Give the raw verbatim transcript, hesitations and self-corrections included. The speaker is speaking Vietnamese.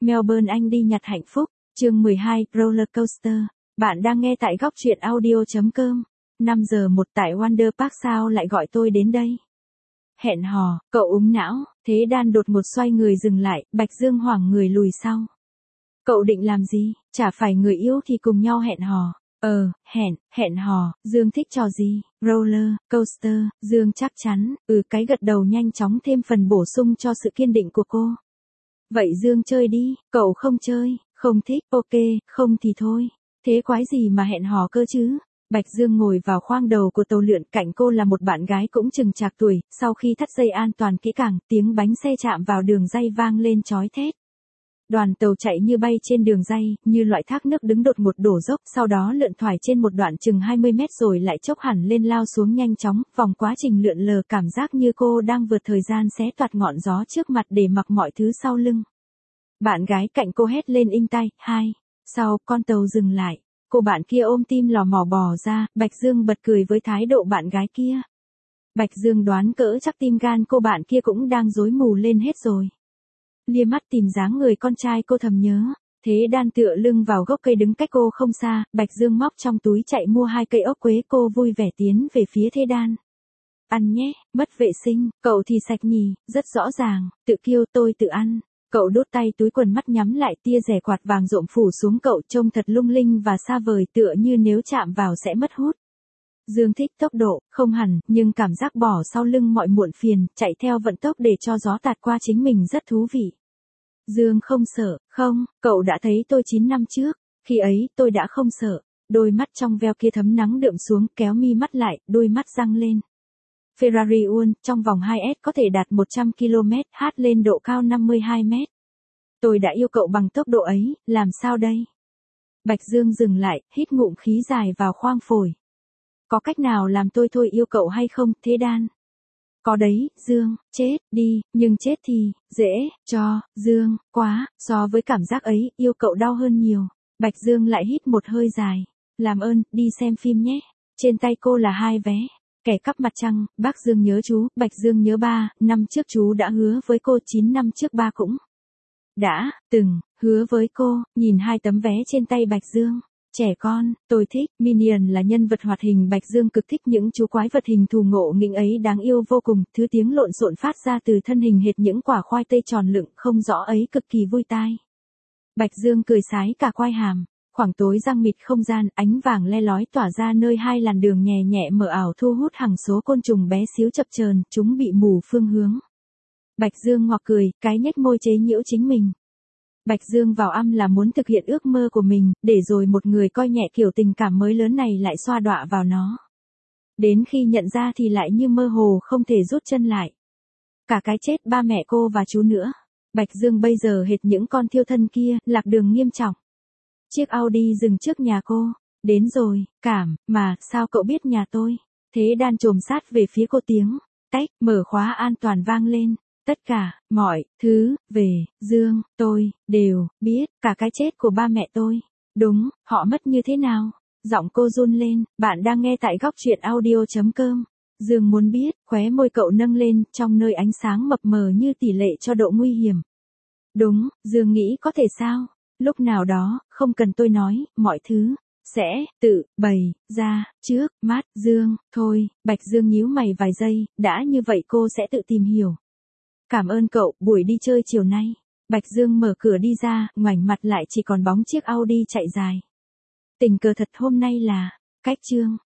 Melbourne Anh đi nhặt hạnh phúc, chương mười hai, Roller Coaster. Bạn đang nghe tại góc truyện audio chấm com. năm giờ một tại Wonder Park sao lại gọi tôi đến đây? Hẹn hò, cậu úng não, Thế Đan đột ngột xoay người dừng lại, Bạch Dương hoảng người lùi sau. Cậu định làm gì? Chả phải người yêu thì cùng nhau hẹn hò. Ờ, hẹn, hẹn hò, Dương thích trò gì? Roller, coaster, Dương chắc chắn, ừ cái gật đầu nhanh chóng thêm phần bổ sung cho sự kiên định của cô. Vậy Dương chơi đi, cậu không chơi, không thích, ok, không thì thôi. Thế quái gì mà hẹn hò cơ chứ? Bạch Dương ngồi vào khoang đầu của tàu lượn, cạnh cô là một bạn gái cũng chừng chạc tuổi, sau khi thắt dây an toàn kỹ càng, tiếng bánh xe chạm vào đường ray vang lên chói thét. Đoàn tàu chạy như bay trên đường ray, như loại thác nước đứng đột ngột đổ dốc, sau đó lượn thoải trên một đoạn chừng hai mươi mét rồi lại chốc hẳn lên lao xuống nhanh chóng, vòng quá trình lượn lờ cảm giác như cô đang vượt thời gian xé toạc ngọn gió trước mặt để mặc mọi thứ sau lưng. Bạn gái cạnh cô hét lên inh tai, hai. Sau, con tàu dừng lại, cô bạn kia ôm tim lò mò bò ra, Bạch Dương bật cười với thái độ bạn gái kia. Bạch Dương đoán cỡ chắc tim gan cô bạn kia cũng đang rối mù lên hết rồi. Lia mắt tìm dáng người con trai cô thầm nhớ. Thế Đan tựa lưng vào gốc cây đứng cách cô không xa, Bạch Dương móc trong túi chạy mua hai cây ốc quế, cô vui vẻ tiến về phía Thế Đan. Ăn nhé, mất vệ sinh, cậu thì sạch nhỉ, rất rõ ràng, tự kiêu tôi tự ăn. Cậu đút tay túi quần, mắt nhắm lại, tia rẻ quạt vàng rộm phủ xuống cậu, trông thật lung linh và xa vời, tựa như nếu chạm vào sẽ mất hút. Dương thích tốc độ, không hẳn, nhưng cảm giác bỏ sau lưng mọi muộn phiền, chạy theo vận tốc để cho gió tạt qua chính mình rất thú vị. Dương không sợ, không, cậu đã thấy tôi chín năm trước, khi ấy tôi đã không sợ. Đôi mắt trong veo kia thấm nắng đượm xuống, kéo mi mắt lại, đôi mắt răng lên. Ferrari Uno, trong vòng hai S có thể đạt một trăm ki lô mét h lên độ cao năm mươi hai mét. Tôi đã yêu cậu bằng tốc độ ấy, làm sao đây? Bạch Dương dừng lại, hít ngụm khí dài vào khoang phổi. Có cách nào làm tôi thôi yêu cậu hay không, Thế Đan? Có đấy, Dương, chết đi, nhưng chết thì, dễ, cho, Dương, quá, so với cảm giác ấy, yêu cậu đau hơn nhiều. Bạch Dương lại hít một hơi dài. Làm ơn, đi xem phim nhé. Trên tay cô là hai vé. Kẻ cắp mặt trăng, bác Dương nhớ chú, Bạch Dương nhớ ba, năm trước chú đã hứa với cô, chín năm trước ba cũng đã, từng, hứa với cô, nhìn hai tấm vé trên tay Bạch Dương. Trẻ con, tôi thích, Minion là nhân vật hoạt hình, Bạch Dương cực thích những chú quái vật hình thù ngộ nghĩnh ấy, đáng yêu vô cùng, thứ tiếng lộn xộn phát ra từ thân hình hệt những quả khoai tây tròn lựng không rõ ấy cực kỳ vui tai. Bạch Dương cười sái cả quai hàm. Khoảng tối răng mịt không gian, ánh vàng le lói tỏa ra nơi hai làn đường nhẹ nhẹ mờ ảo thu hút hàng số côn trùng bé xíu chập chờn, chúng bị mù phương hướng. Bạch Dương ngoạc cười, cái nhếch môi chế nhiễu chính mình. Bạch Dương vào âm là muốn thực hiện ước mơ của mình, để rồi một người coi nhẹ kiểu tình cảm mới lớn này lại xoa đọa vào nó. Đến khi nhận ra thì lại như mơ hồ không thể rút chân lại. Cả cái chết ba mẹ cô và chú nữa. Bạch Dương bây giờ hệt những con thiêu thân kia, lạc đường nghiêm trọng. Chiếc Audi dừng trước nhà cô. Đến rồi, cảm, mà, sao cậu biết nhà tôi? Thế Đan chồm sát về phía cô, tiếng tách, mở khóa an toàn vang lên. Tất cả, mọi, thứ, về, Dương, tôi, đều, biết, cả cái chết của ba mẹ tôi. Đúng, họ mất như thế nào? Giọng cô run lên, bạn đang nghe tại góc truyện audio chấm com. Dương muốn biết, khóe môi cậu nâng lên, trong nơi ánh sáng mập mờ như tỷ lệ cho độ nguy hiểm. Đúng, Dương nghĩ có thể sao? Lúc nào đó, không cần tôi nói, mọi thứ sẽ tự bày ra trước mắt Dương, thôi. Bạch Dương nhíu mày vài giây, đã như vậy cô sẽ tự tìm hiểu. Cảm ơn cậu, buổi đi chơi chiều nay. Bạch Dương mở cửa đi ra, ngoảnh mặt lại chỉ còn bóng chiếc Audi chạy dài. Tình cờ thật, hôm nay là cách chương.